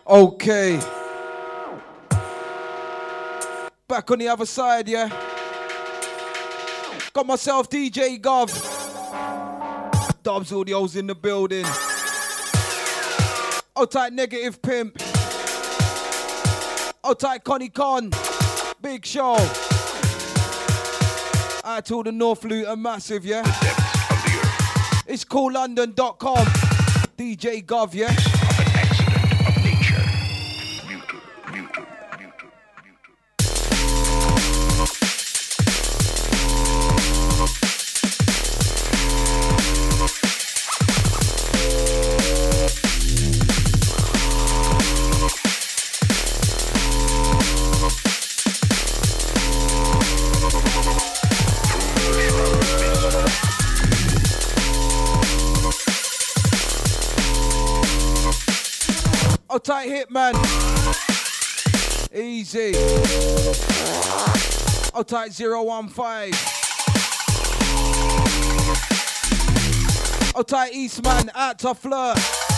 Okay. Back on the other side, yeah? Got myself DJ Gov. Dubs Audio's in the building. Oh, tight Negative Pimp. Oh, tight Connie Con. Big show. Out to all the North Luton Massive, yeah? It's coollondon.com. DJ Gov, yeah? Oh, tight Hitman. Easy. Oh, tight 015. Oh, tight Eastman. Out to Fleur.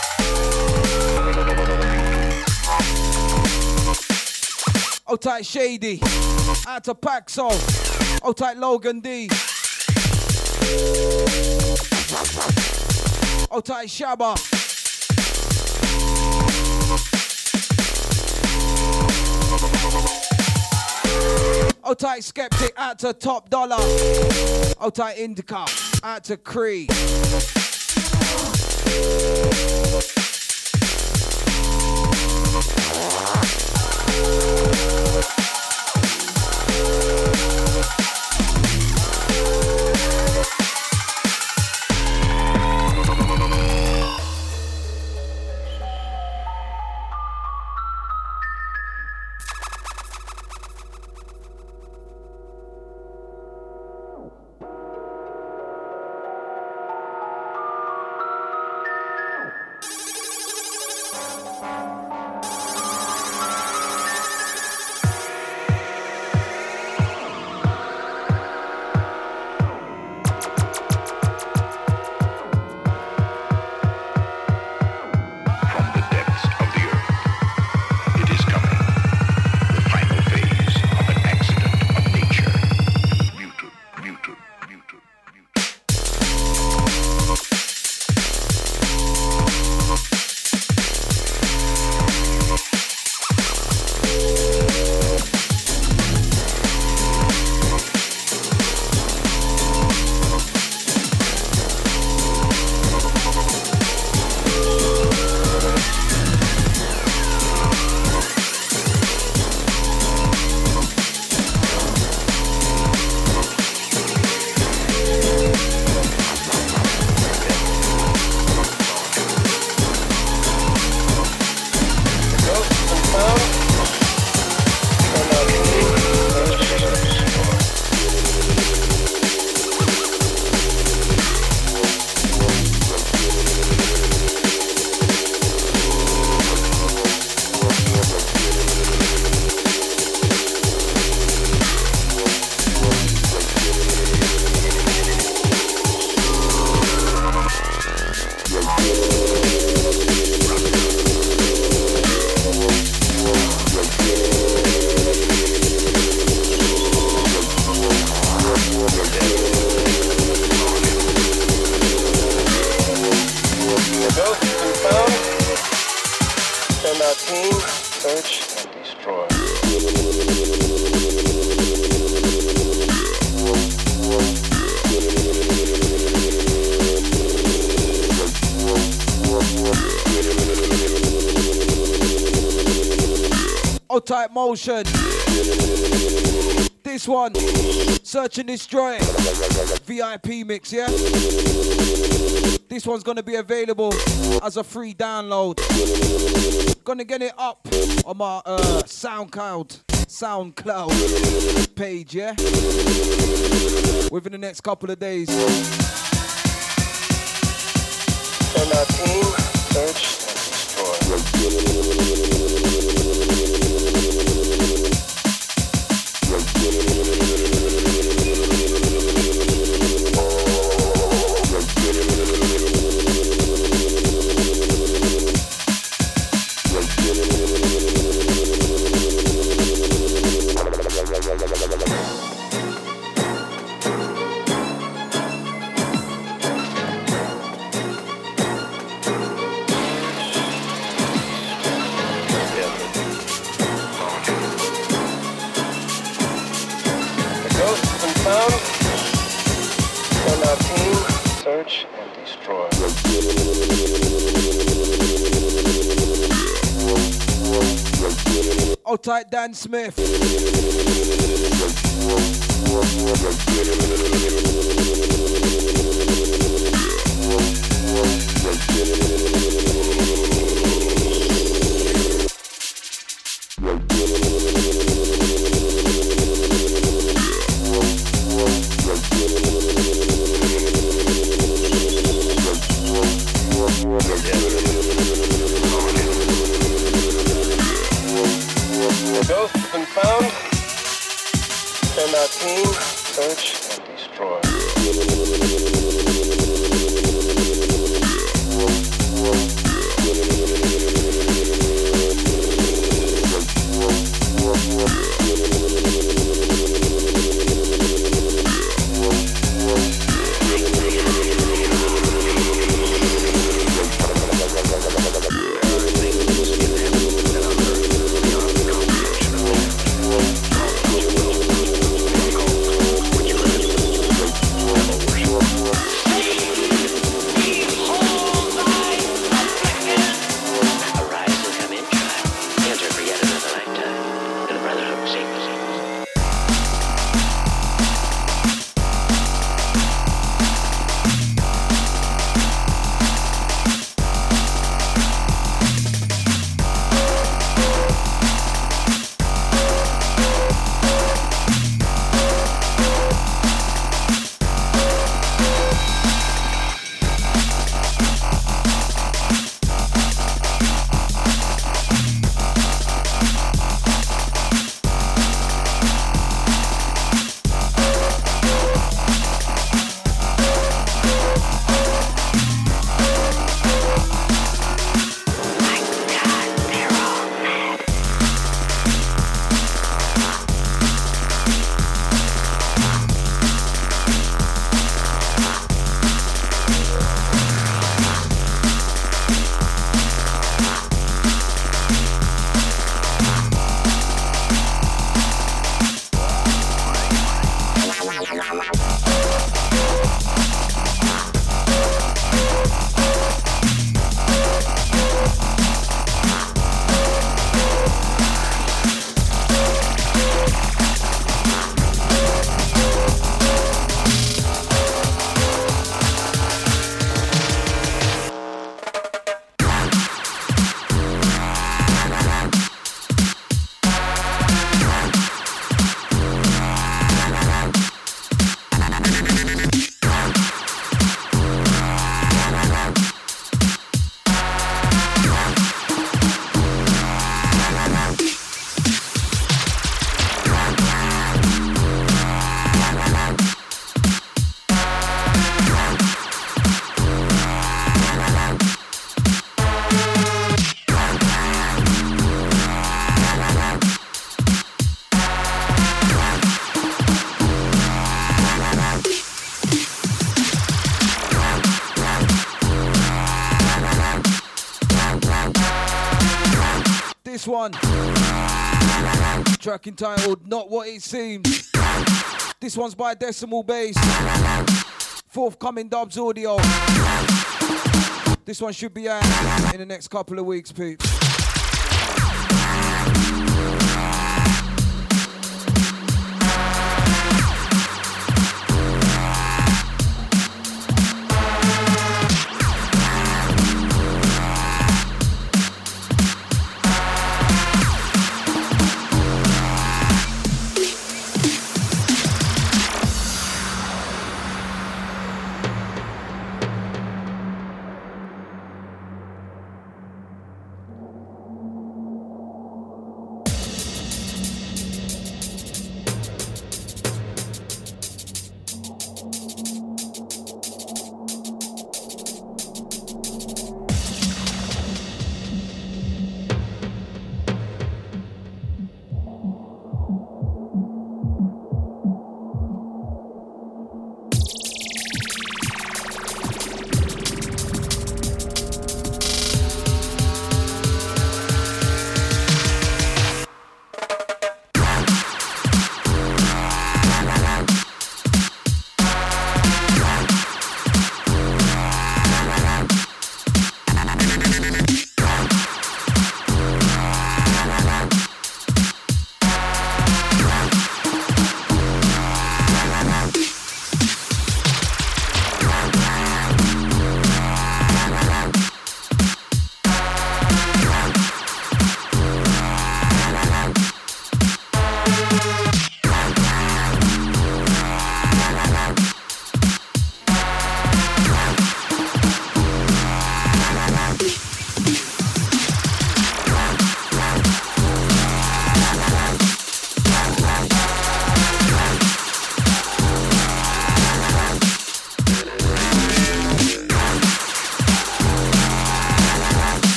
Oh, tight Shady. Out to Paxo. Oh, tight Logan D. Oh, tight Shabba. Oh, tight Skeptic, out to Top Dollar. Oh, tight Indica, out to Cree. Type Motion. This one, Search and Destroy, VIP mix, yeah? This one's gonna be available as a free download. Gonna get it up on my SoundCloud page, yeah? Within the next couple of days. Turn our team, search and destroy. found, send our team, search and destroy. Hold tight, Dan Smith. Ghost has been found. Send our team, search and destroy. One track entitled Not What It Seems. This one's by Decimal Bass, forthcoming Dubs Audio. This one should be out in the next couple of weeks, peeps.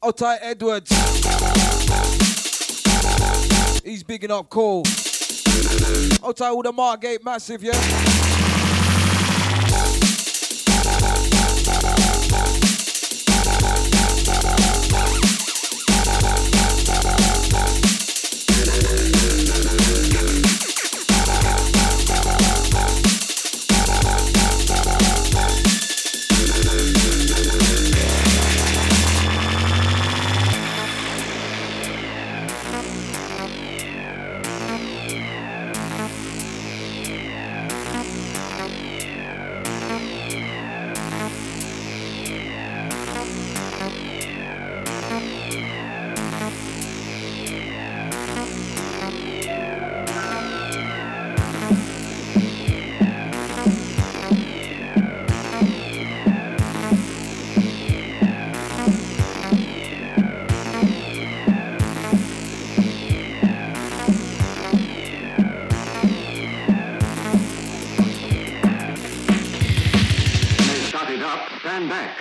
Otai Edwards. He's bigging up cool. Otai all the Margate massive, yeah? Stand back.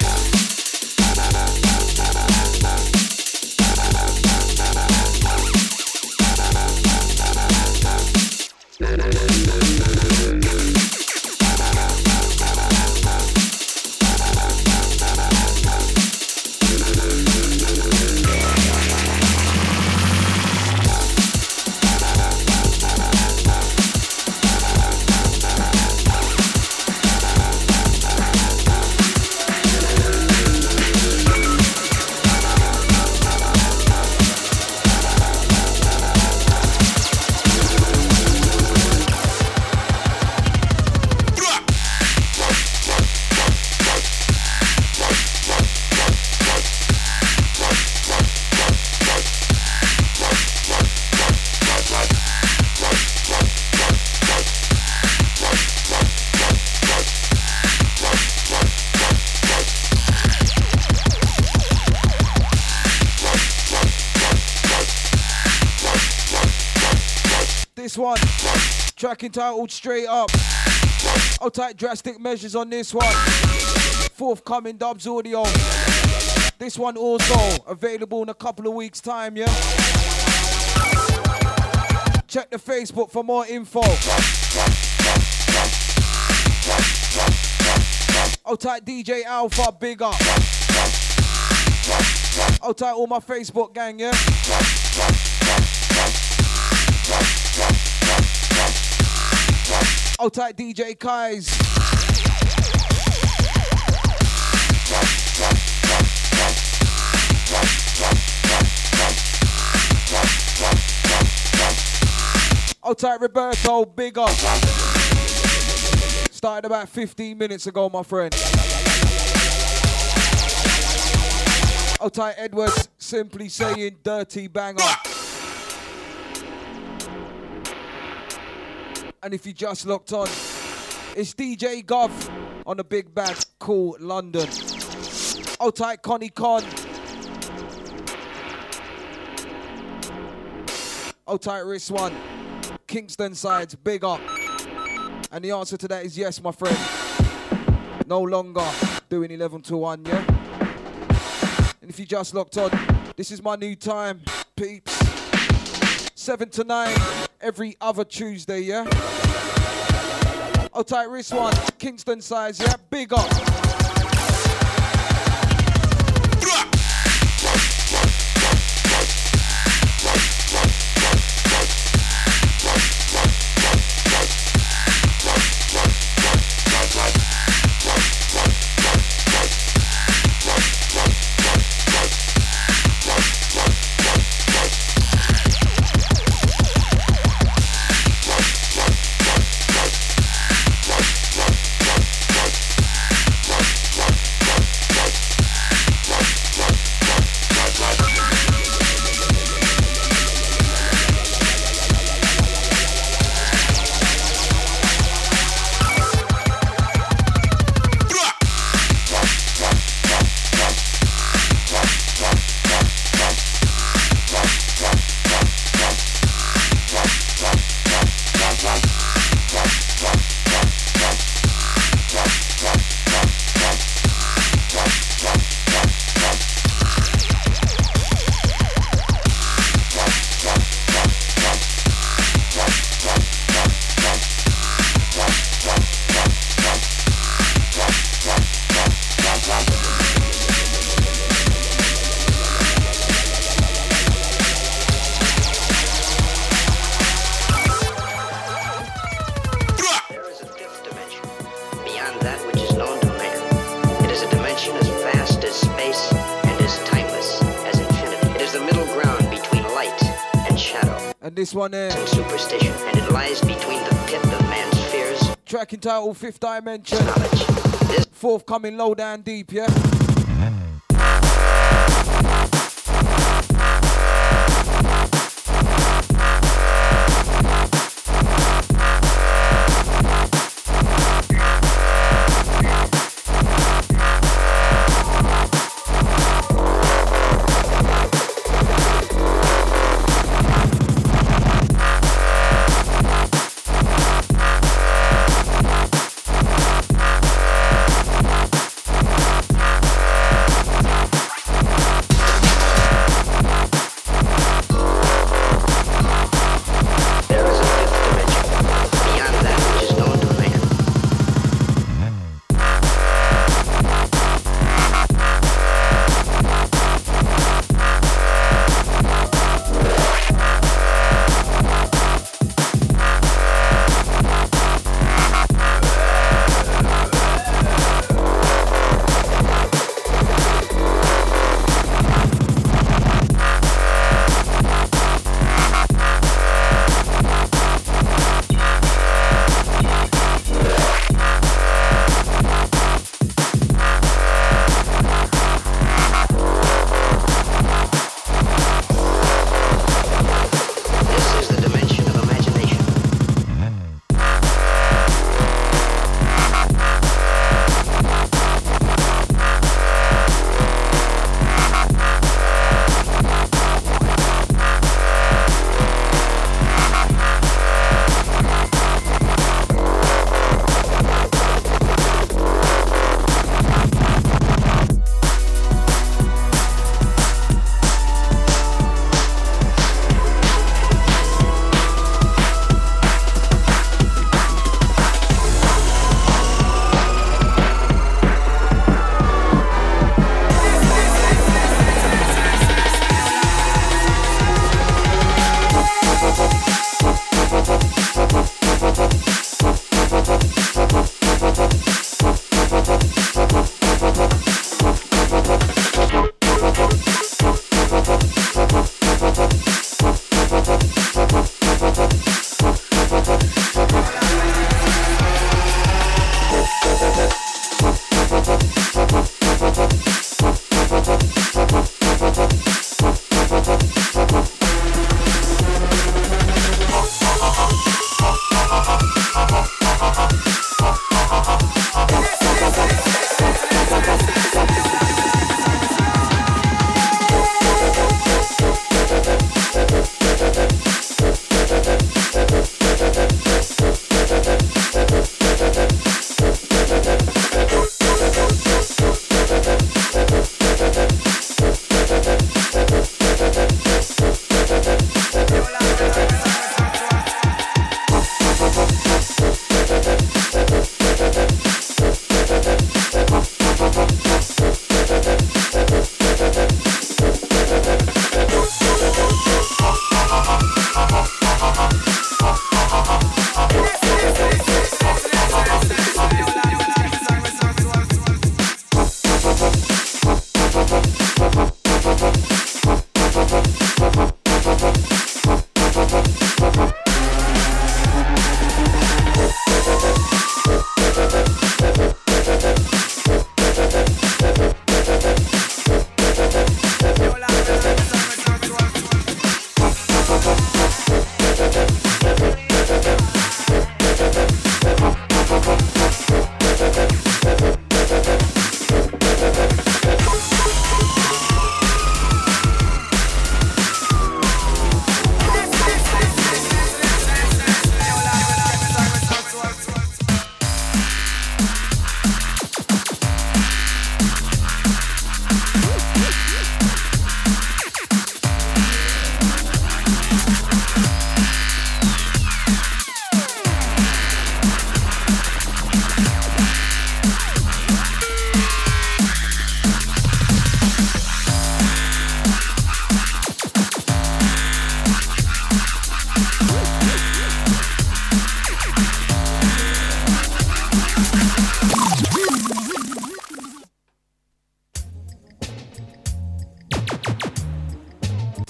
This one, track entitled Straight Up. I'll take drastic measures on this one. Forthcoming Dubs audio. This one also available in a couple of weeks' time, yeah? Check the Facebook for more info. I'll take DJ Alpha, big up. I'll take all my Facebook gang, yeah? I'll take DJ Kais. I'll take Roberto, big up. Started about 15 minutes ago, my friend. I'll take Edwards, simply saying dirty banger. And if you just looked on, it's DJ Gov on the big bag called London. I'll take Connie Con. I'll take Riss One. Kingston sides, big up. And the answer to that is yes, my friend. No longer doing 11 to 1, yeah? And if you just looked on, this is my new time, peeps. 7 to 9, every other Tuesday, yeah? I'll take Riss One, Kingston sides, yeah? Big up. And this one here. Superstition, and it lies between the pit of man's fears. Track entitled Fifth Dimension. Knowledge. This Forthcoming Low Down Deep, yeah?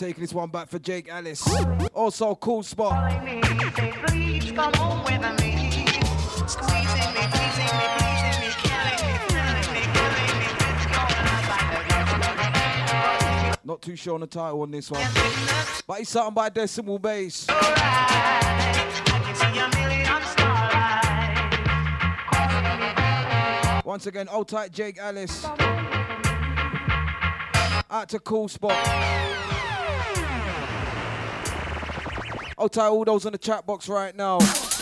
Taking this one back for Jake Ellis. Also, Cool Spot. Please come home with me. Squeezing me, teasing me, pleasing me, killing me, thrilling me, killing me. It's going on. Not too sure on the title on this one. But it's something by Decimal Bass. I can see a million starlight. Once again, old tight Jake Ellis. Out to Cool Spot. Old tight all those in the chat box right now.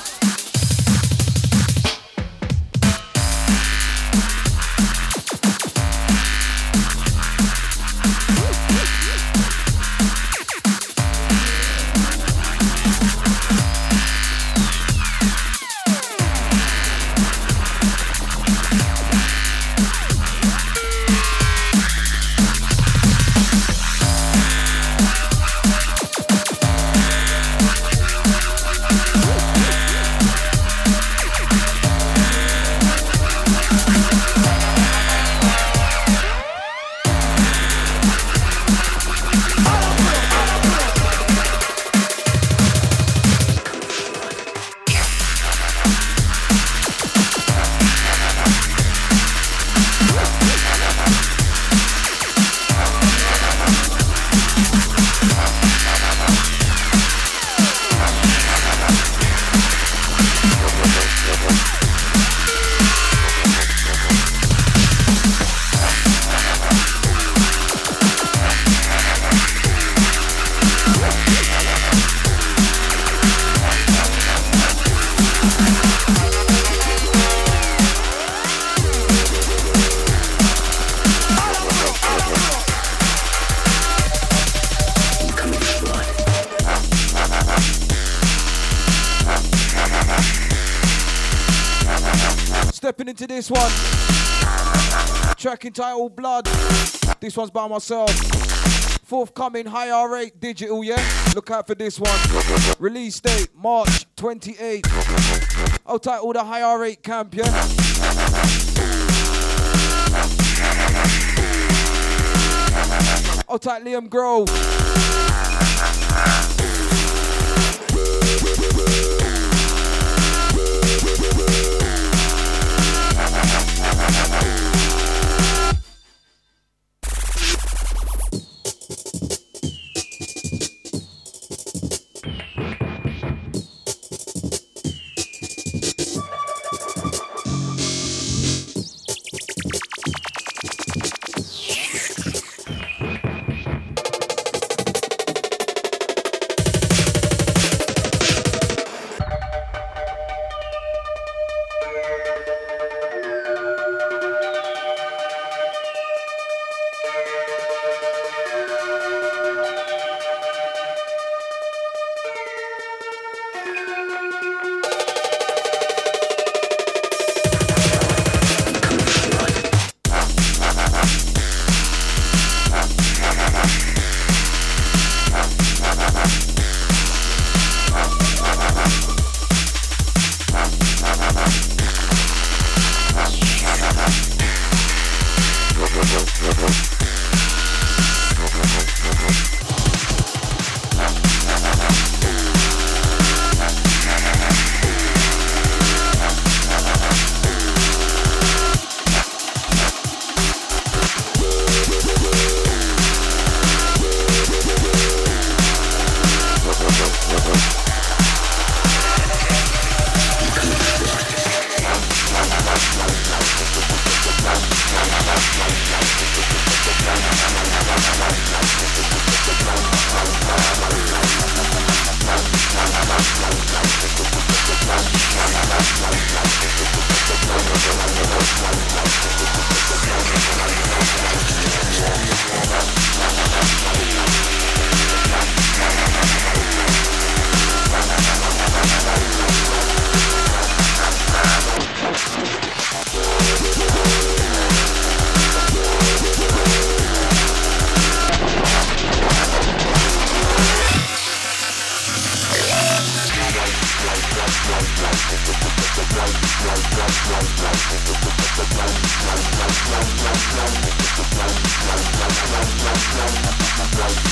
Stepping into this one. Track entitled Blood. This one's by myself. Forthcoming higher rate digital, yeah? Look out for this one. Release date, March 28th. I'll title the higher rate camp, yeah? I'll title Liam Grove.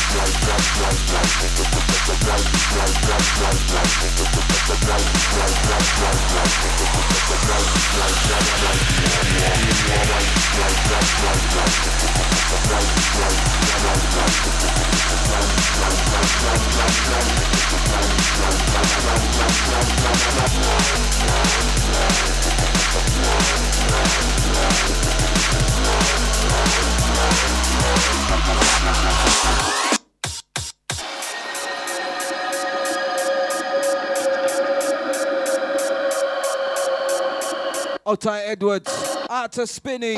Outside Edwards, out to Spinny.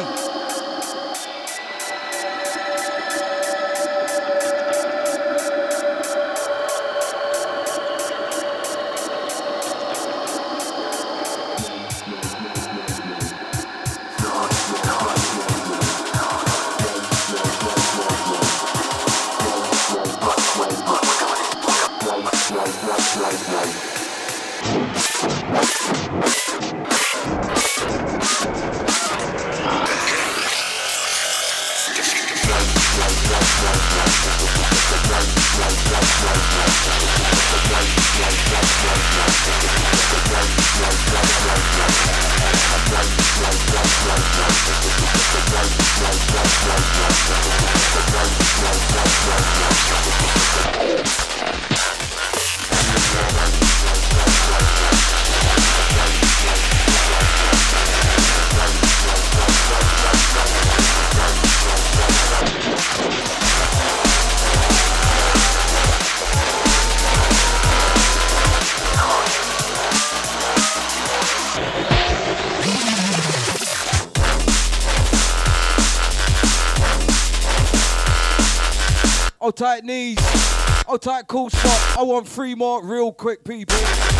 Hold tight knees, hold tight cool spot. I want 3 more real quick people.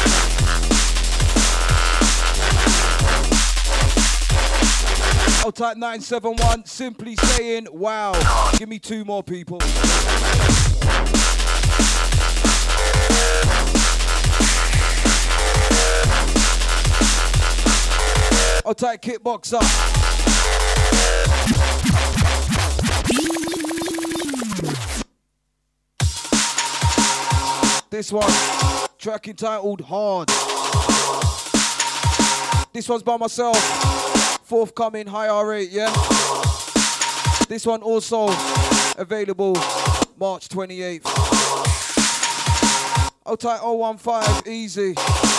Hold tight 971, simply saying wow. Give me 2 more people. Hold tight kickboxer. This one, track entitled Hard. This one's by myself, forthcoming higher rate, yeah? This one also available March 28th. Hold tight 015, easy.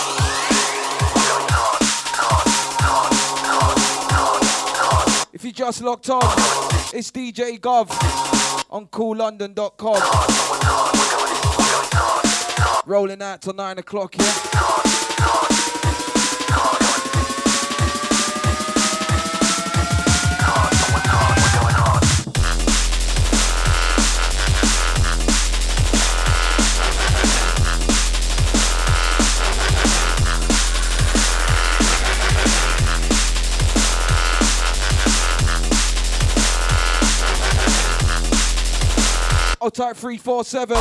If you just locked on, it's DJ Gov on coollondon.com. Rolling out till 9 o'clock, yeah? Oh, type 347.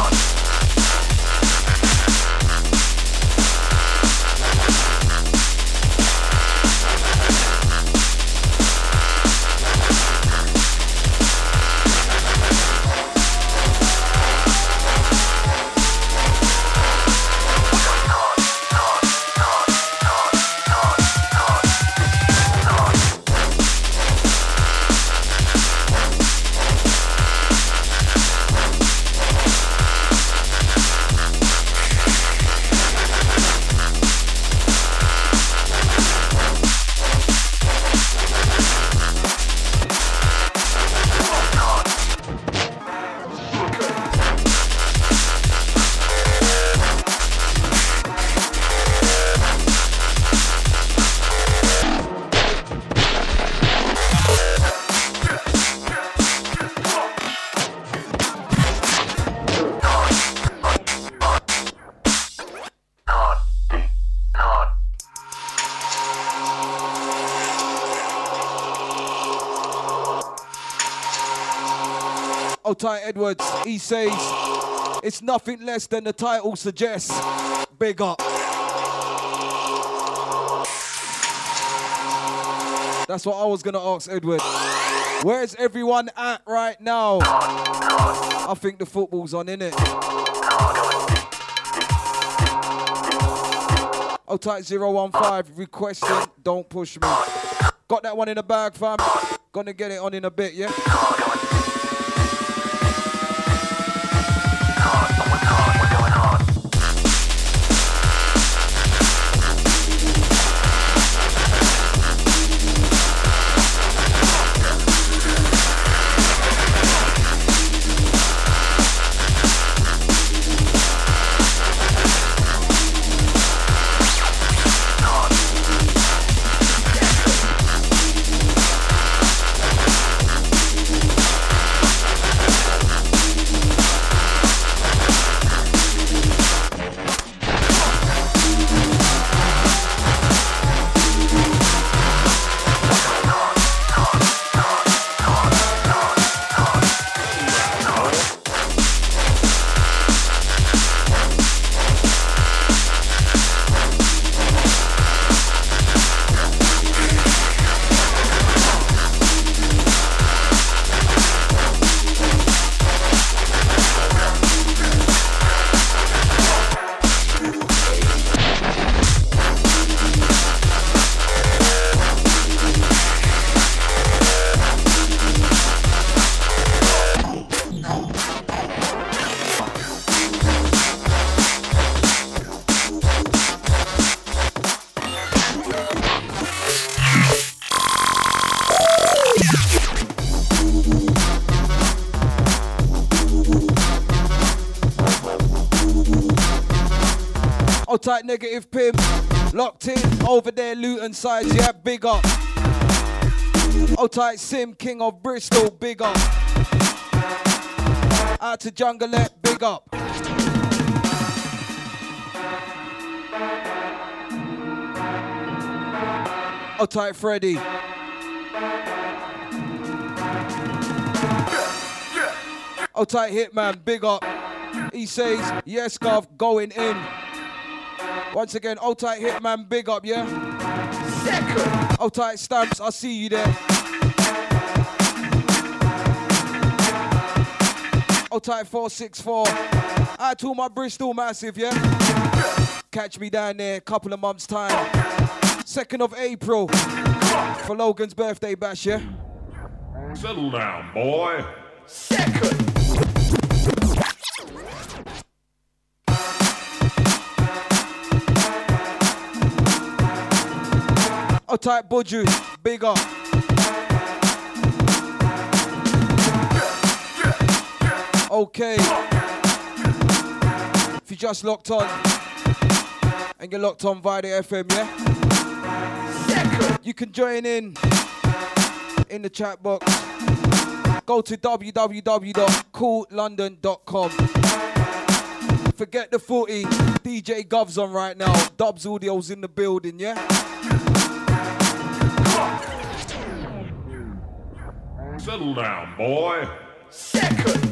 Ty Edwards, he says, it's nothing less than the title suggests. Big up. That's what I was gonna ask Edward. Where's everyone at right now? I think the football's on, innit? Oh, type 015 requesting, don't push me. Got that one in the bag, fam. Gonna get it on in a bit, yeah? Tight negative pimp, locked in over there, Luton sides, yeah, big up. Oh tight Sim, king of Bristol, big up. Out to Jungleette, big up. Oh tight Freddy. Oh tight Hitman, big up. He says, yes, Gov, going in. Once again, old tight Hitman, big up, yeah? Second. Old tight Stamps, I see you there. Old tight 464. I to my Bristol massive, yeah? Catch me down there, couple of months' time. 2nd of April for Logan's birthday bash, yeah? Settle down, boy. Second. Oh tight Buju, big up. Okay. If you just locked on and you're locked on via the FM, yeah? You can join in the chat box. Go to www.coollondon.com. Forget the footy. DJ Gov's on right now. Dubs Audio's in the building, yeah? Settle down, boy. Second.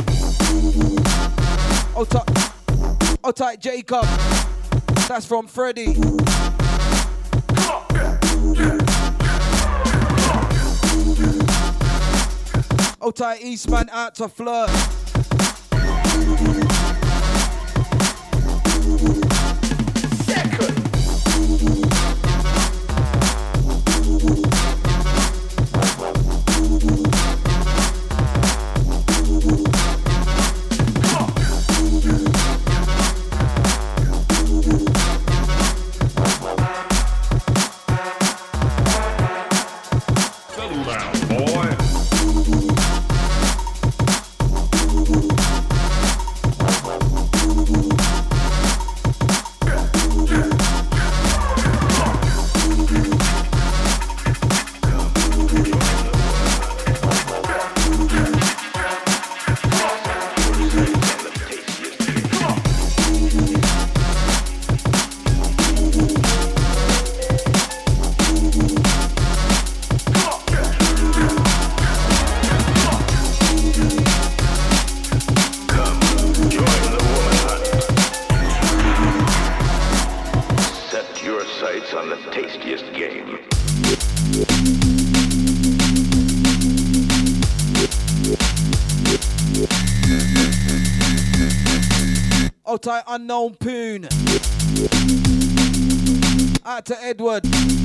Oh tight Jacob. That's from Freddie. Oh tight Eastman out to flirt. Second. Settle down, boy. Outside Unknown Poon. Out to Edward.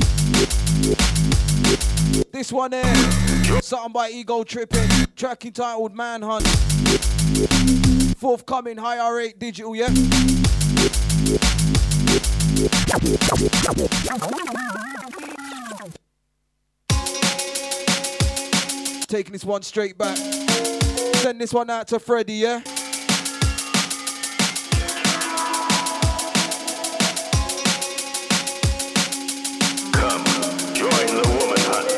This one here, something by Ego Tripping. Track entitled Manhunt. Forthcoming higher rate digital, yeah? Taking this one straight back. Send this one out to Freddie, yeah? Come, join the woman hunt.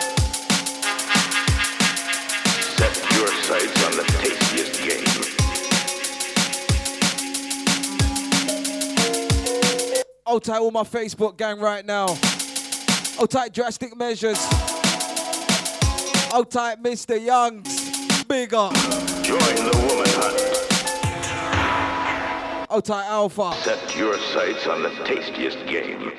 Set your sights on the tastiest game. Hold tight all my Facebook gang right now. Hold tight Drastic Measures. Hold tight Mr. Youngs. Big up. Join the woman hunt. Hold tight Alpha. Set your sights on the tastiest game.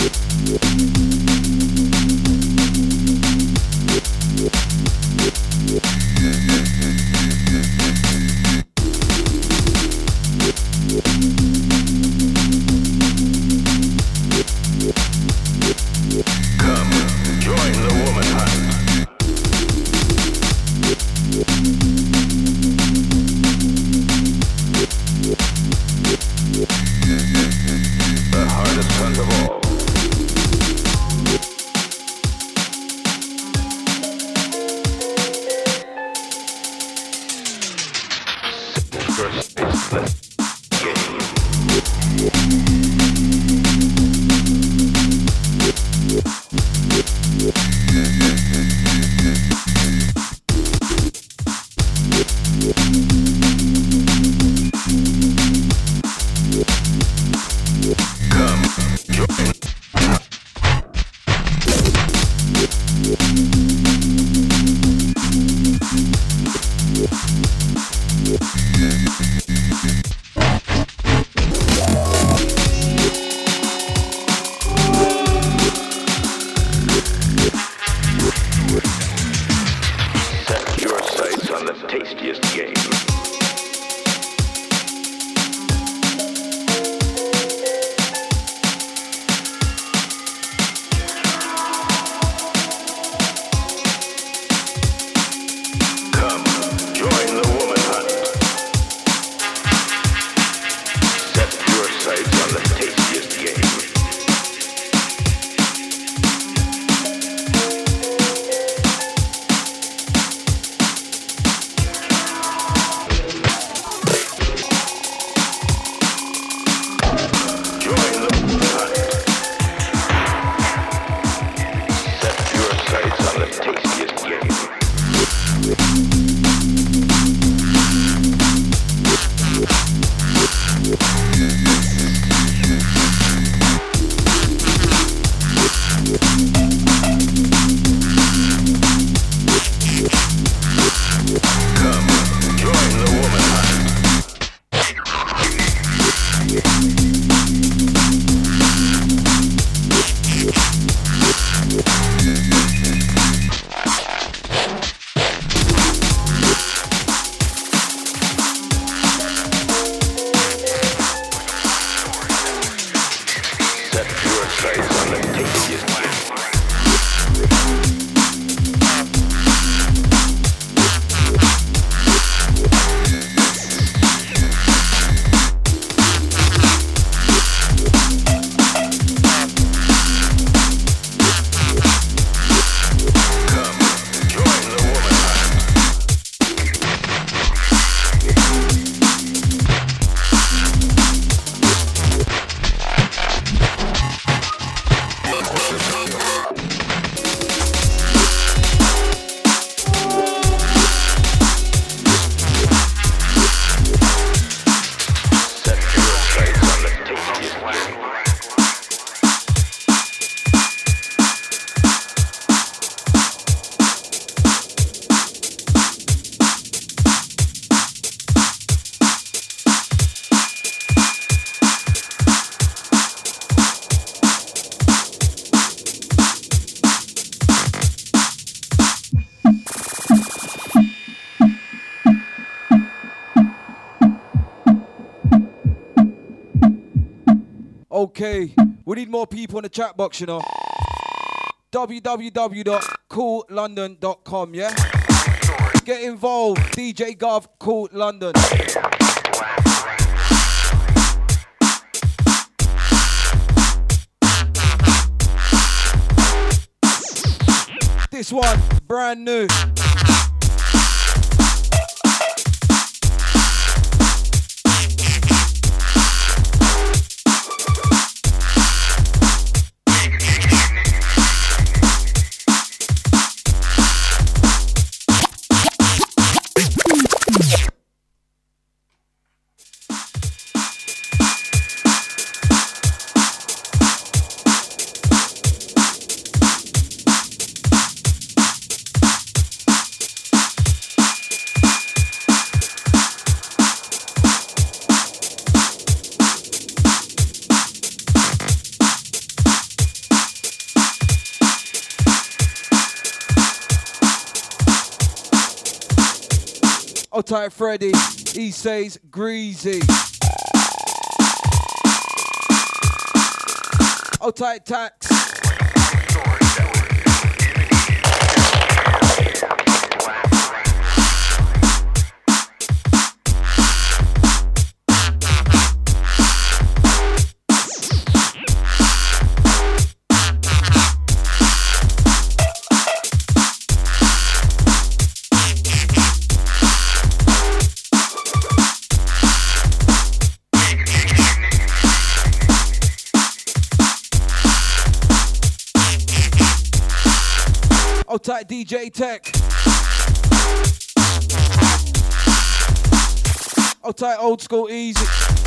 Come, join the woman hunt. The hardest hunt of all. First, let's get you. Come, join. Set your sights on the tastiest game. Come, join the woman hunt. Okay, we need more people in the chat box, you know. www.coollondon.com, yeah? Get involved. DJ Gov, Cool London. This one, brand new. Type Freddy, he says greasy. Oh, tight tax. Tight DJ Tech. Oh, tight old school easy.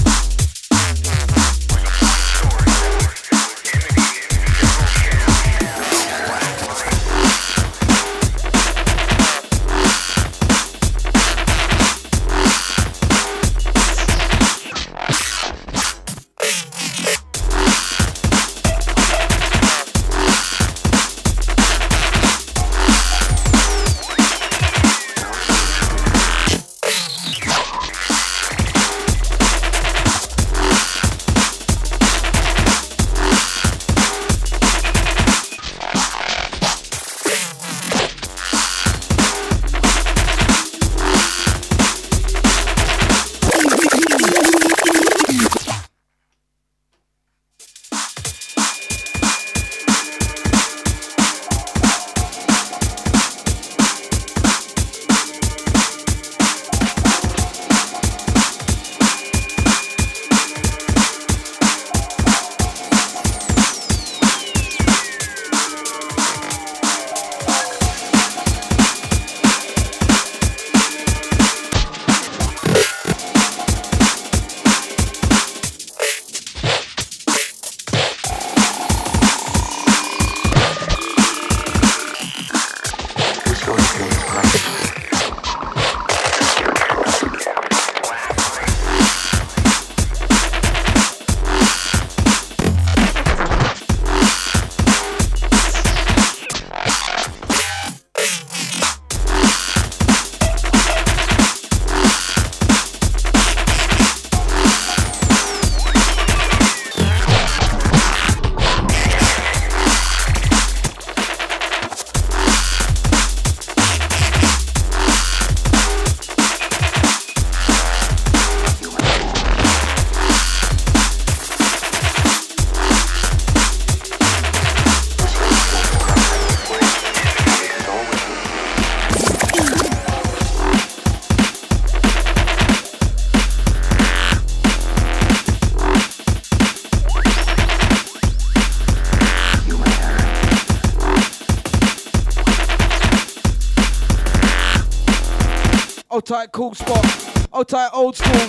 Tight cool spot. Oh, tight old school.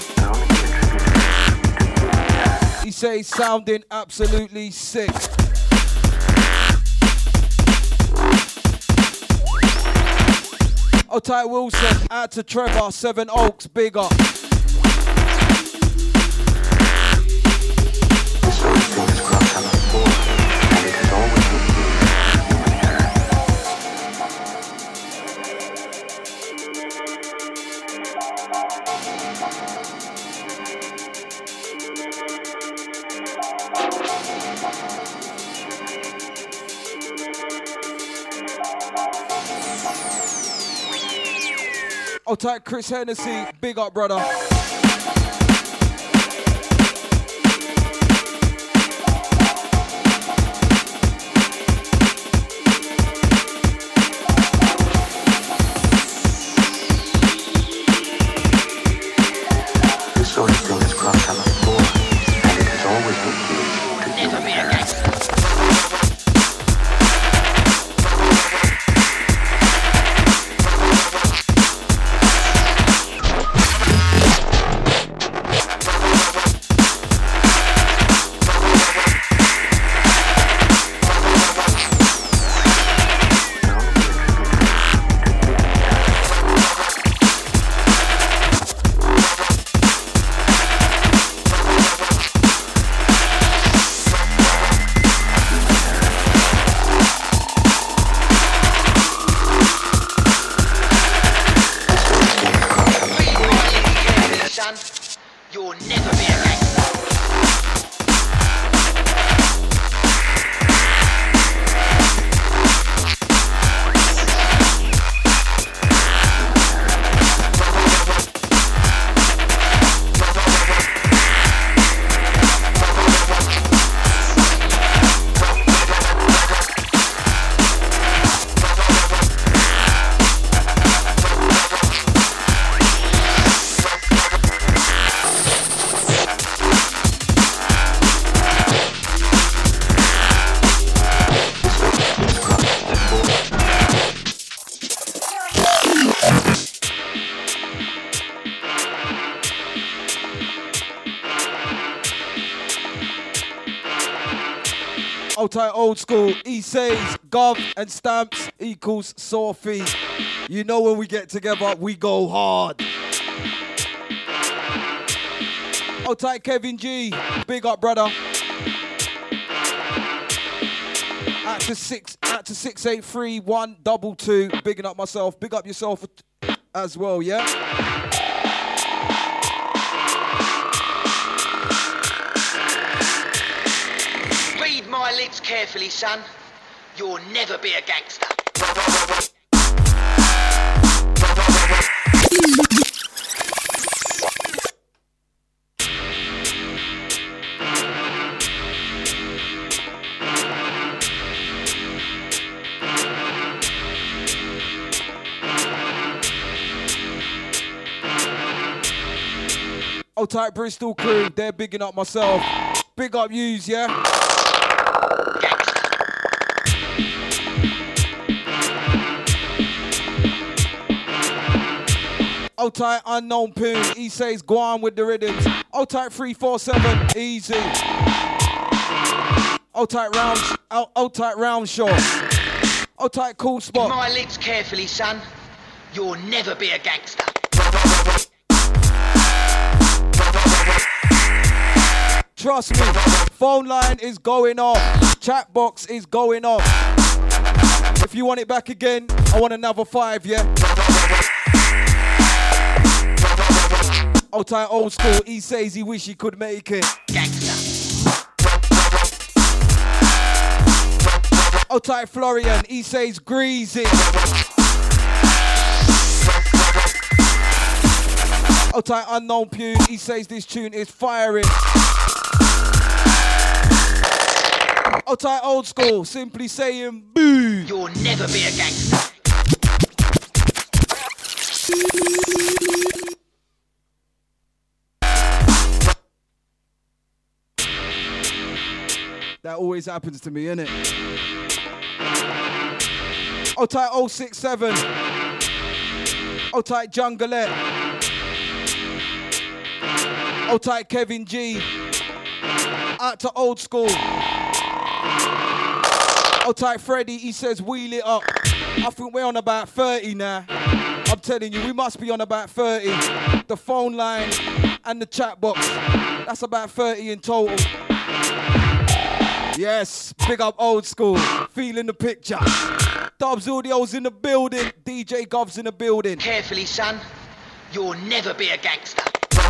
He says sounding absolutely sick. Oh, tight Wilson. Out to Trevor. Seven Oaks. Big up. Oh, tight Chris Hennessy, big up, brother. This sort of thing has crossed up before, and it has always been used to Never be a gangster. You'll never be a gangster. Old school, he says gov and stamps equals Sophie. You know when we get together, we go hard. Old tight Kevin G, big up brother. Out to 683122, bigging up myself, big up yourself as well, yeah? My lips carefully, son. You'll never be a gangster. Oh, tight Bristol crew, they're bigging up myself. Big up yous, yeah? Oh, tight Unknown Poon, he says go on with the rhythms. Oh, tight 347, easy. Oh, tight round shot. Oh, tight Cool Spot. My lips carefully, son. You'll never be a gangster. Trust me, phone line is going off. Chat box is going off. If you want it back again, I want another 5, yeah? Oh, tight old school, he says he wish he could make it. Gangster. Oh, tight Florian, he says greasy. Oh, tight Unknown Pew, he says this tune is firing. Oh, tight old school, simply saying boo. You'll never be a gangster. That always happens to me, innit? Oh, tight 067. Oh, tight Junglet. Oh, tight Kevin G. Out to old school. Oh, tight Freddy, he says wheel it up. I think we're on about 30 now. I'm telling you, we must be on about 30. The phone line and the chat box. That's about 30 in total. Yes, big up old school, feeling the picture. Dubs Audio's in the building, DJ Gov's in the building. Carefully, son, you'll never be a gangster.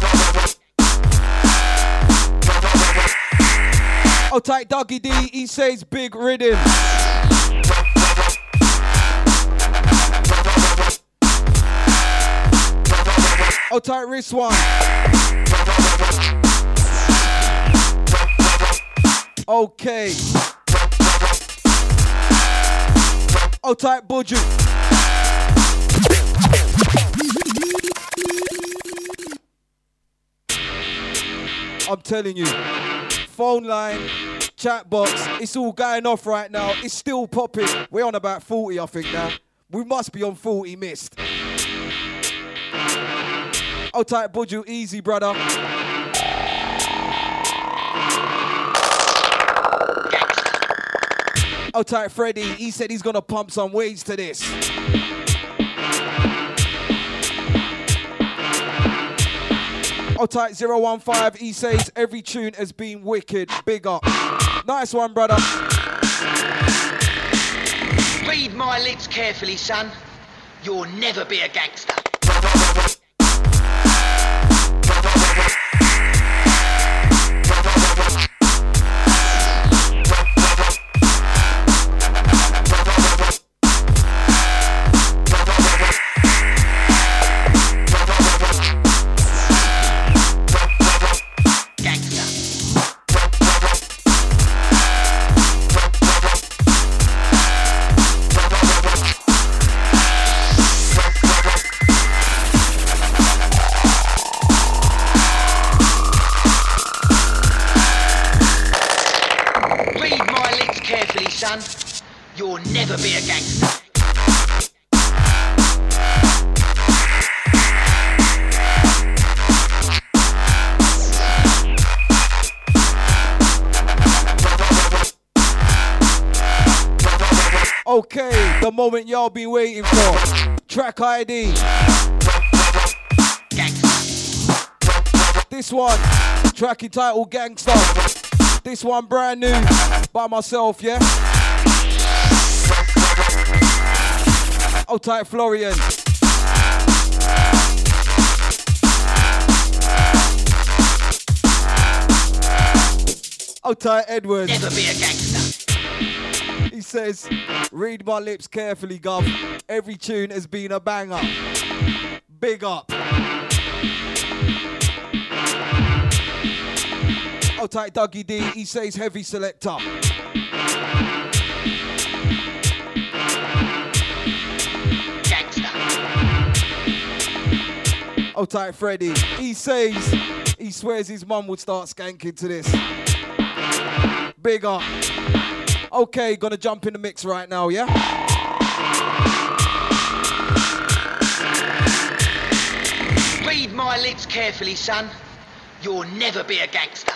Oh, tight Dougie D, he says big rhythm. Oh, tight wrist one. Okay. Oh, tight Buju. I'm telling you, phone line, chat box, it's all going off right now. It's still popping. We're on about 40, I think now. We must be on 40 missed. Oh, tight Buju, easy, brother. Oh, tight Freddy, he said he's gonna pump some waves to this. Oh, tight 015, he says every tune has been wicked. Big up. Nice one, brother. Read my lips carefully, son. You'll never be a gangster. You'll never be a gangster. Okay, the moment y'all been waiting for. Track ID. Gangster. This one, track entitled Gangster. This one brand new by myself, yeah? Oh, tight Florian. Oh, tight Edward. Never be a gangster. He says, read my lips carefully, Gov. Every tune has been a banger. Big up. Oh, tight Dougie D. He says heavy selector. Oh, tight Freddy. He says he swears his mum would start skanking to this. Big up. Okay, gonna jump in the mix right now, yeah? Read my lips carefully, son. You'll never be a gangster.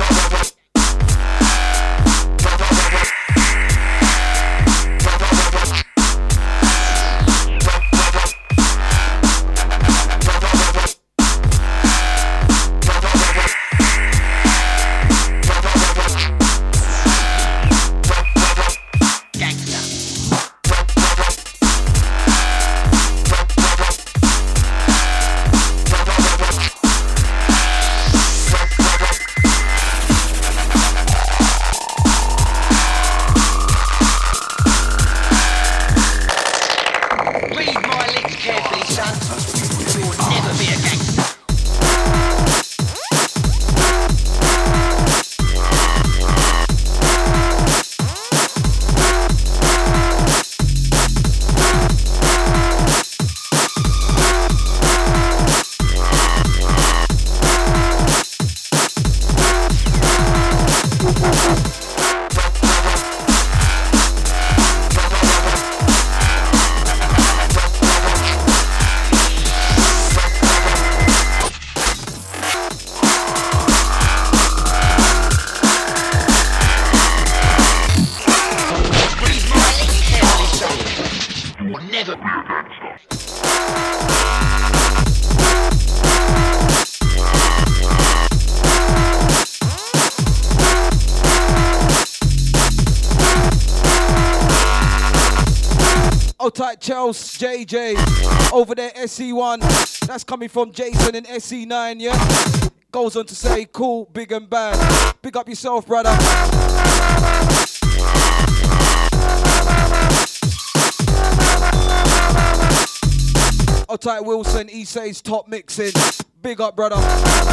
Tight Chelsea, JJ, over there, SE1. That's coming from Jason and SE9, yeah? Goes on to say, cool, big and bad. Big up yourself, brother. Outside Wilson, he says top mixing. Big up, brother.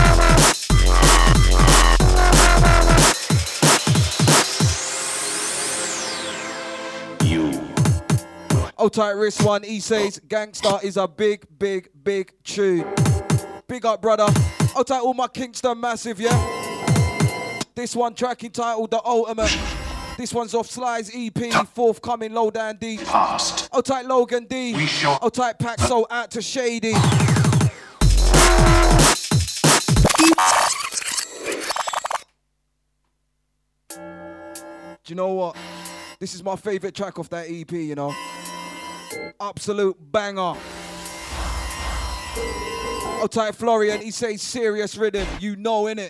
Outside Wrist One, he says Gangsta is a big, big, big tune. Big up, brother. Outside all my Kingston massive, yeah? This one track entitled The Ultimate. This one's off Sly's EP, forthcoming Low Down D. Past. Outside Logan D. Outside Paxo out to Shady. Do you know what? This is my favourite track off that EP, you know? Absolute banger. Outside Florian, he says serious rhythm, you know, innit?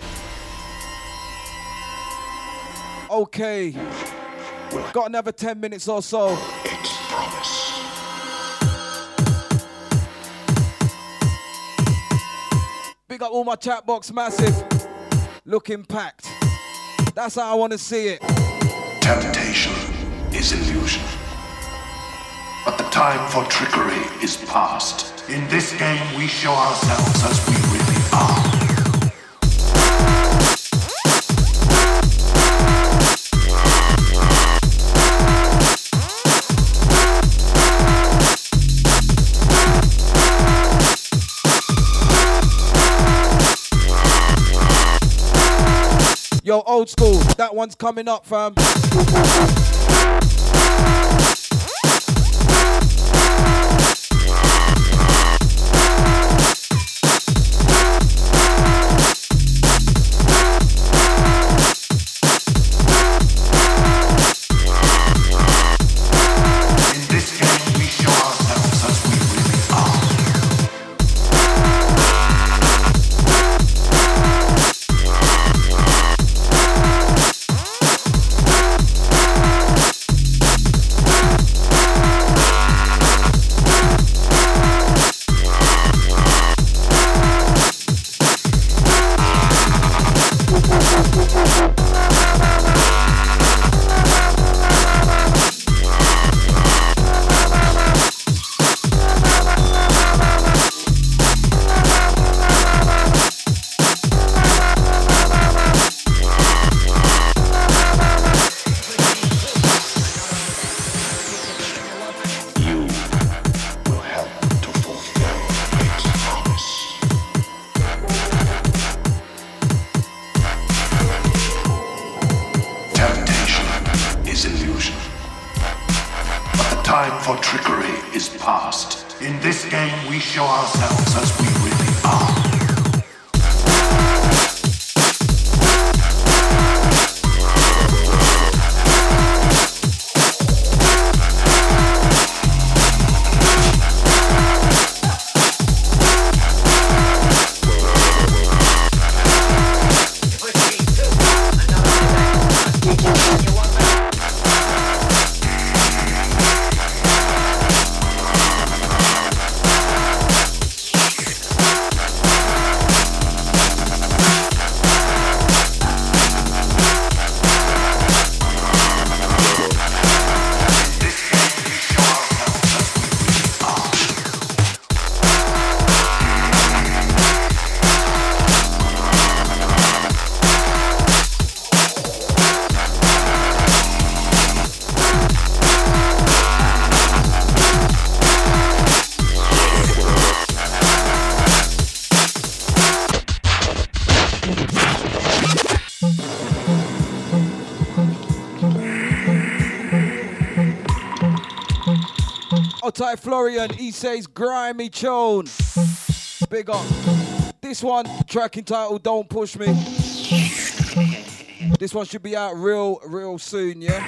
Okay. Got another 10 minutes or so. It's promise. Big up all my chat box massive. Looking packed. That's how I want to see it. Temptation is illusion. But the time for trickery is past. In this game, we show ourselves as we really are. Yo, old school, that one's coming up, fam. Ty Florian, he says grimy tune. Big up. This one, track entitled Don't Push Me. This one should be out real soon, yeah?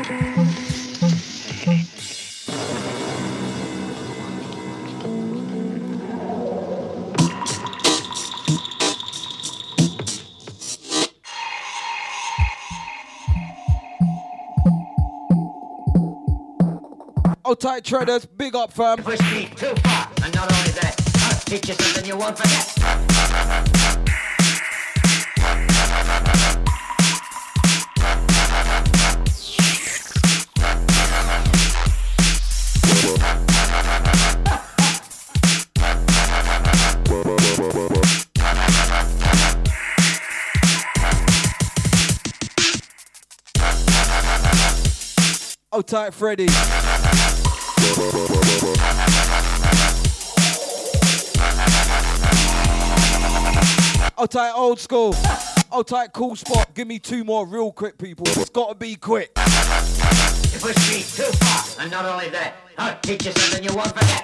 Oh, tight traders, big up, fam. Push me too far, and not only that, I'll teach you something you won't forget. Oh, tight Freddy. Oh, tight old school. Oh, tight cool spot. Give me 2 more real quick, people. It's gotta be quick. You push me too far, and not only that, I'll teach you something you won't forget.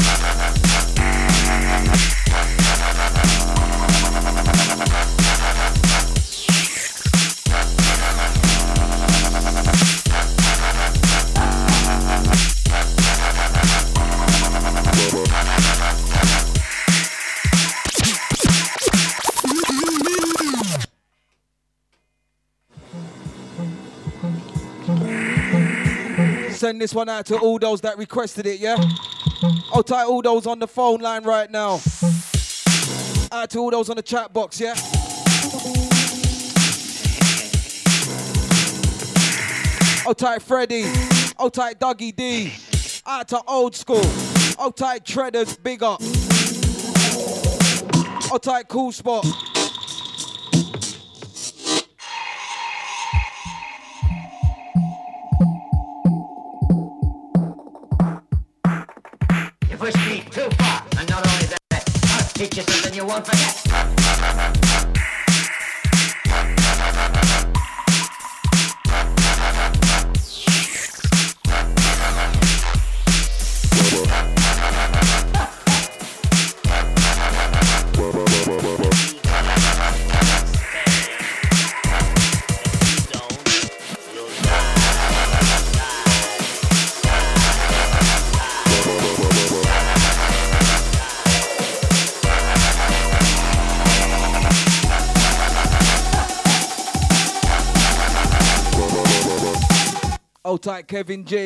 Send this one out to all those that requested it, yeah? Oh, tight all those on the phone line right now. Out to all those on the chat box, yeah? Oh, tight Freddy. Oh, tight Dougie D. Out to old school. Oh, tight Treaders, big up. Oh, tight cool spot. You push me too far, and not only that, I'll teach you something you won't forget. Oh, tight Kevin G.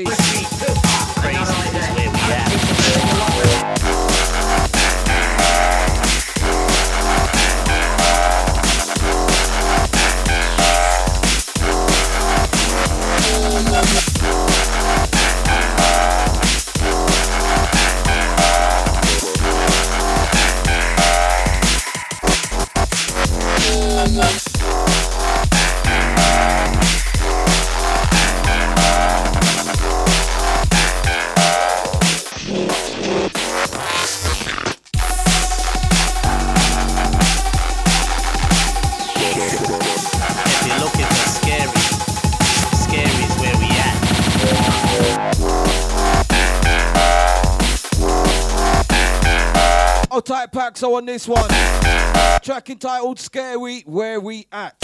Tight Paxo on this one. Track entitled Scary, Where We At.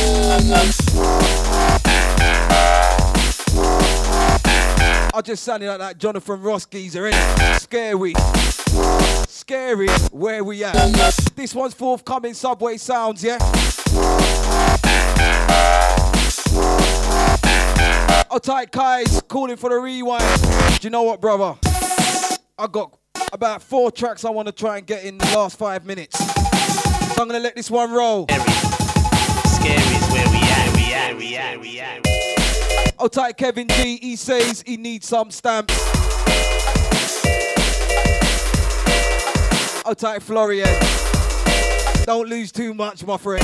I just sounded like that Jonathan Ross geezer, innit? Scary. Scary, Where We At. This one's forthcoming Subway Sounds, yeah? Oh, tight Kai's calling for the rewind. Do you know what, brother? I got about 4 tracks I want to try and get in the last 5 minutes. So I'm going to let this one roll. Scary's where we at. Oh, tight Kevin G, he says he needs some stamps. Oh, tight Florian. Don't lose too much, my friend.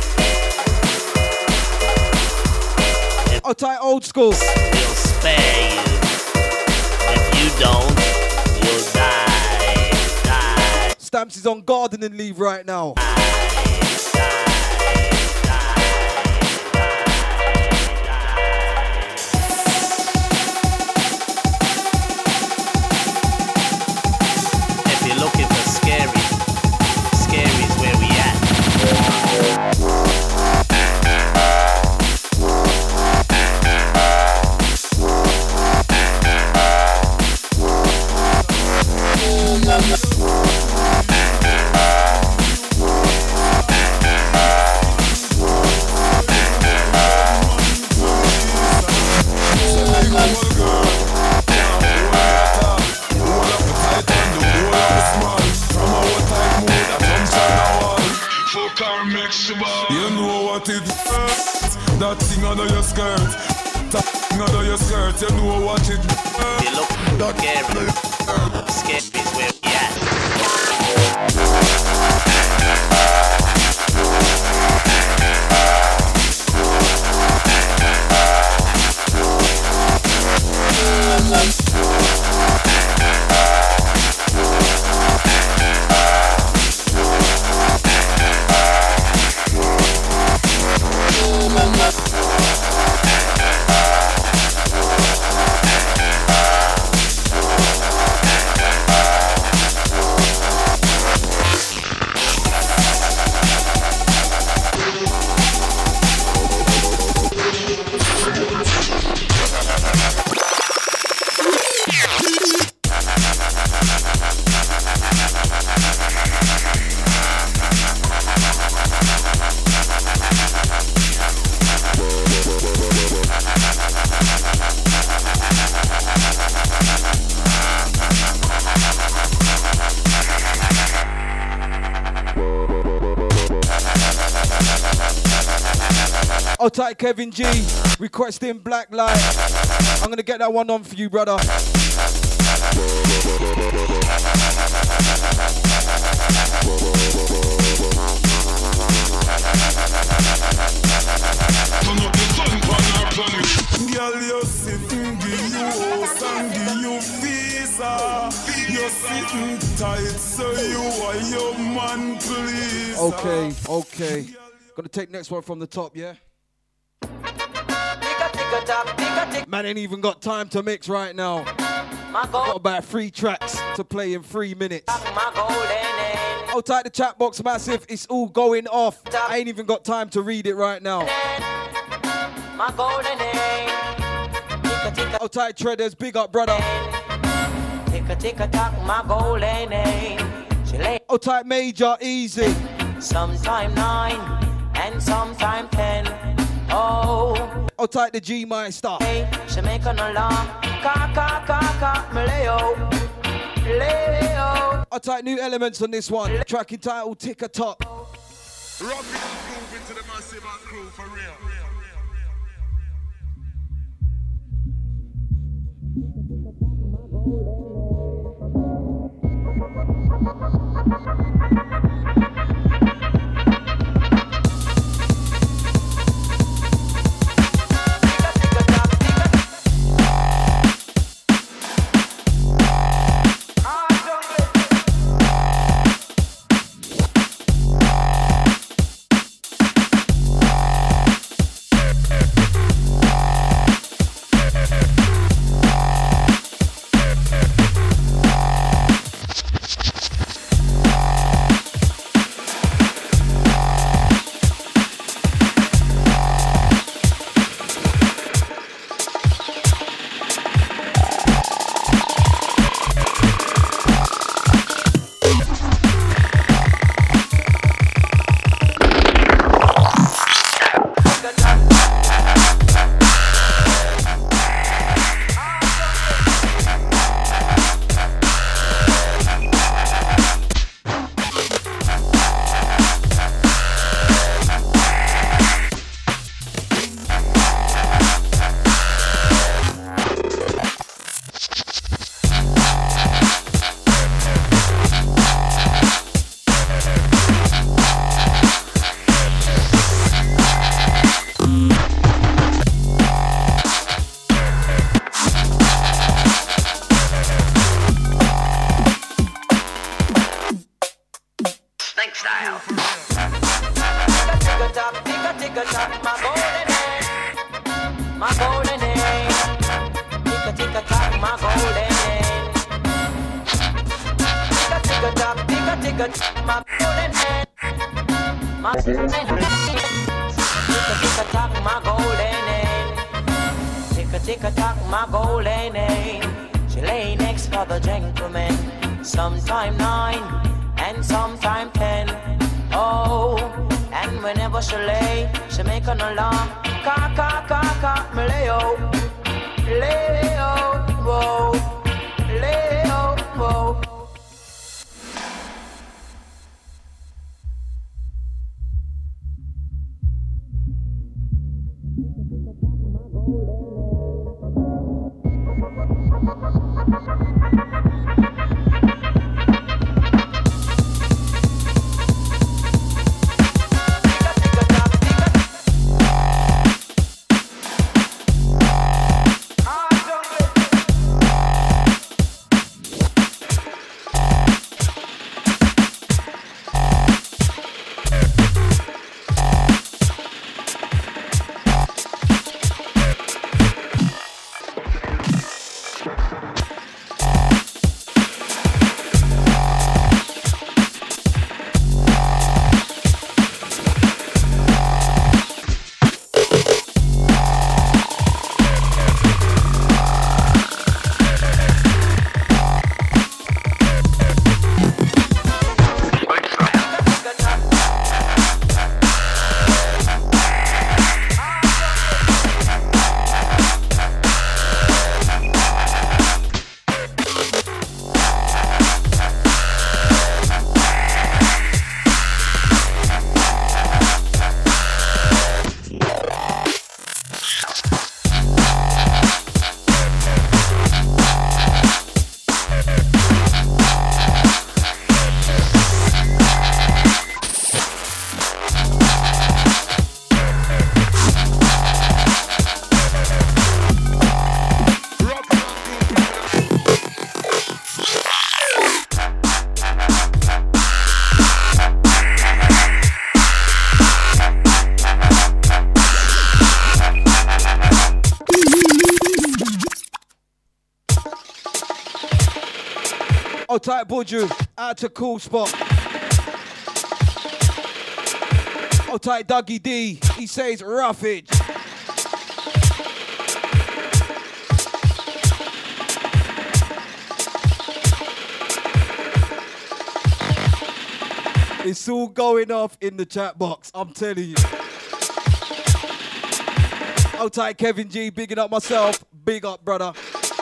Oh, tight old school. We'll spare you. If you don't, you'll die. Stamps is on gardening leave right now. If you're looking for scary, Scary's where we at. You know what it hurts. That thing under your skirt. That thing under your skirt. You know what it hurts. You look scary. Scary's where we at. Oh, tight Kevin G, requesting Black Light. I'm gonna get that one on for you, brother. Girl, you sitting, give you house and give you visa. You're sitting tight, so you are your man, please. Okay. Gonna take next one from the top, yeah? Man ain't even got time to mix right now. Got about 3 tracks to play in 3 minutes. Oh, tight the chat box, massive. It's all going off. I ain't even got time to read it right now. Oh, tight Treaders, big up, brother. Oh, tight Major, easy. Sometime 9 and sometime 10. Oh, tight the G Meister. She make an alarm. Leo. Oh, tight new elements on this one. Track entitled Tick a Top. Rock it and groove into the massive and crew for real. Sometime 9 and sometime 10. Oh, and whenever she lay, she make an alarm. Me Leo, whoa, Leo, whoa. Oh, tight Buju, out to Cool Spot. Oh, tight Dougie D, he says roughage. It's all going off in the chat box, I'm telling you. Oh, tight Kevin G, bigging up myself. Big up, brother.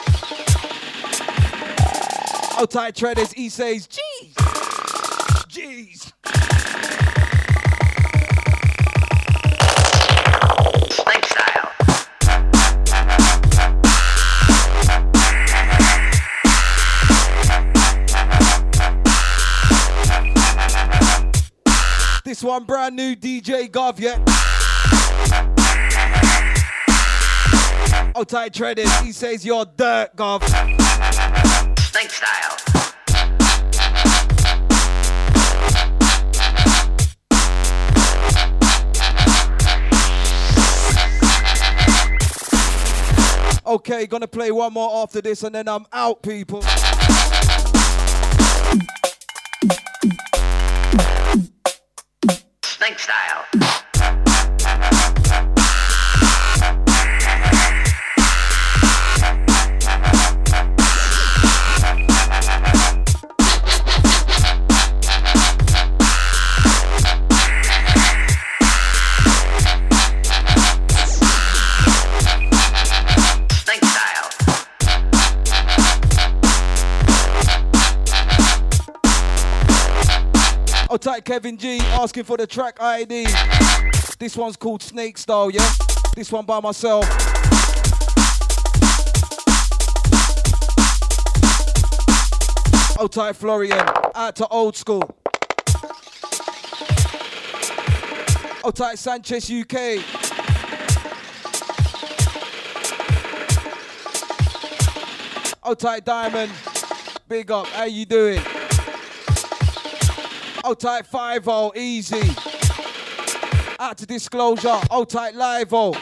Oh, tight Treaders, he says, jeez. Jeez. Snake style. This one brand new DJ Gov, yeah. Oh, tight Treaders, he says you're dirt, Gov. Snake style. Okay, gonna play one more after this and then I'm out, people. Snake style. Oh, tight Kevin G, asking for the track ID. This one's called Snake Style, yeah? This one by myself. Oh, tight Florian, out to Old School. Oh, tight Sanchez UK. Oh, tight Diamond, big up, how you doing? Oh, tight 5-0, easy. Out to Disclosure. Oh, tight Live-O.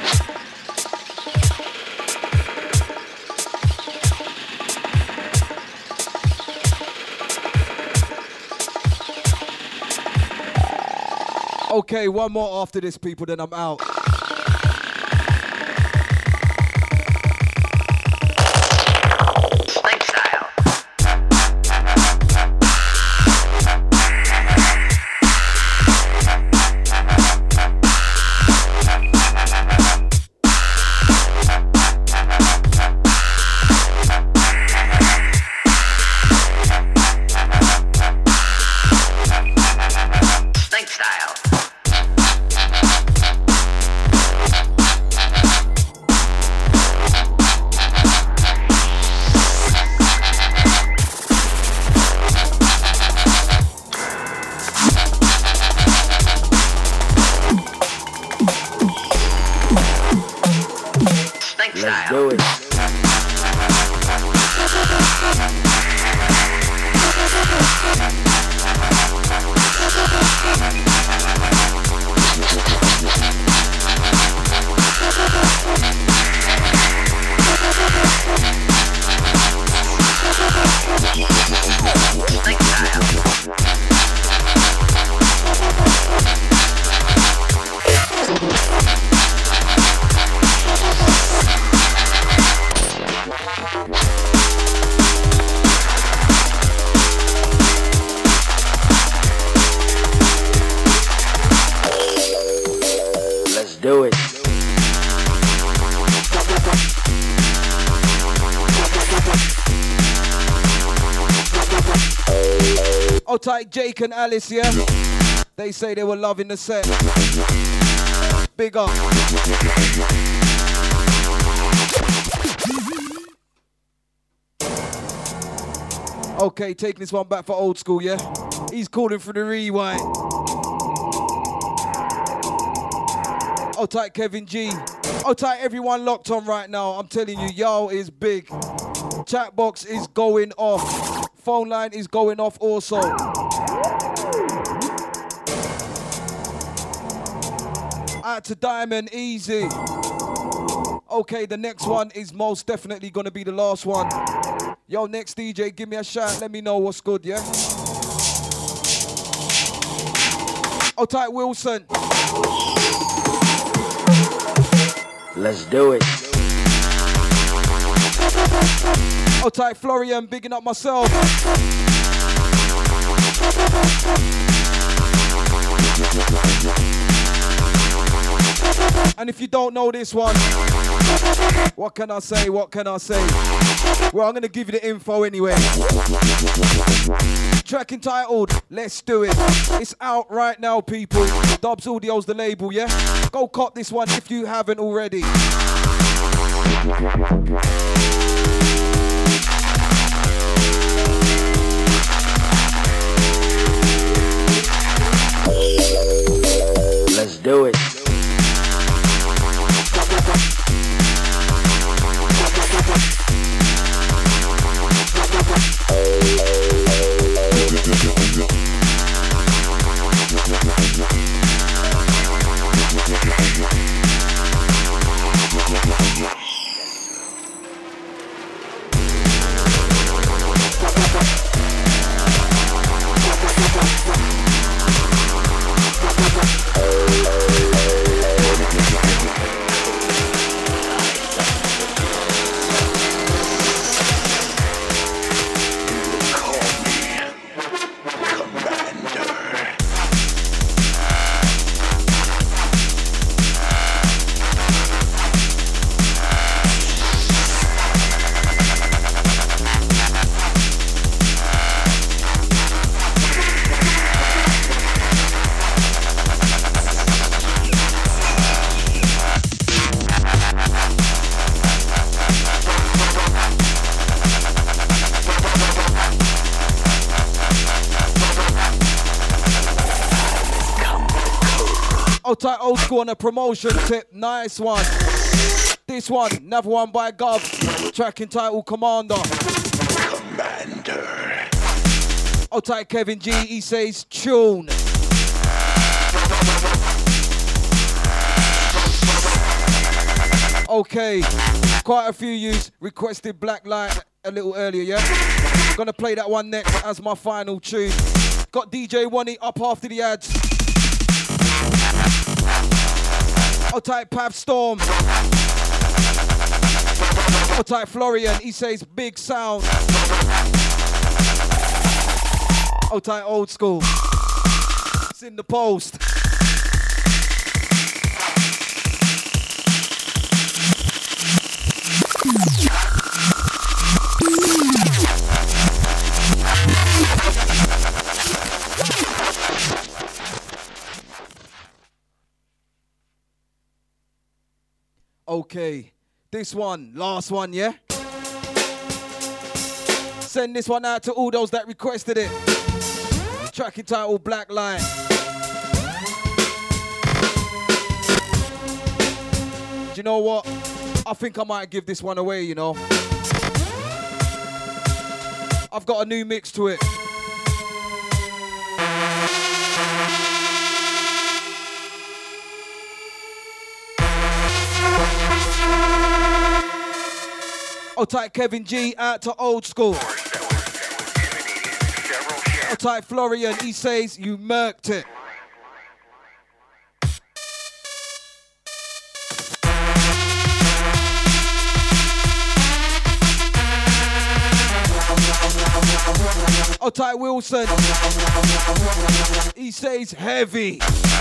Okay, one more after this, people, then I'm out. Oh, tight Jake and Alice, yeah? They say they were loving the set. Big up. Okay, taking this one back for Old School, yeah? He's calling for the rewind. Oh, tight Kevin G. Oh, tight everyone locked on right now. I'm telling you, y'all is big. Chat box is going off. Phone line is going off also. Out to Diamond, easy. Okay, the next one is most definitely going to be the last one. Yo, next DJ, give me a shout. Let me know what's good, yeah? Oh, tight Wilson. Let's do it. Oh, tight Florian, bigging up myself. And if you don't know this one, what can I say? What can I say? Well, I'm going to give you the info anyway. Track entitled, Let's Do It. It's out right now, people. Dubs Audio's the label, yeah? Go cop this one if you haven't already. Let's do it. Tight Old School on a promotion tip, nice one. This one, another one by Gov, track entitled Commander. Oh, tight Kevin G, he says tune. Okay, quite a few yous requested Black Light a little earlier, yeah? Gonna play that one next as my final tune. Got DJ Wani up after the ads. Oh, tight Pav Storm. Oh, tight Florian, he says big sound. Oh, tight Old School. It's in the post. Okay, this one, last one, yeah? Send this one out to all those that requested it. Track entitled Black Light. Do you know what? I think I might give this one away, you know? I've got a new mix to it. Oh, tight Kevin G, out to Old School. Oh, tight Florian, he says you murked it. Oh, tight Wilson, he says heavy.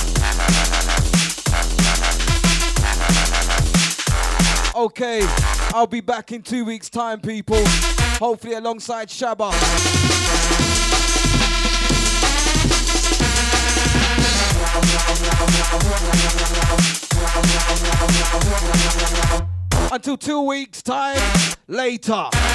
Okay, I'll be back in 2 weeks' time, people. Hopefully alongside Shabba. Until 2 weeks' time later.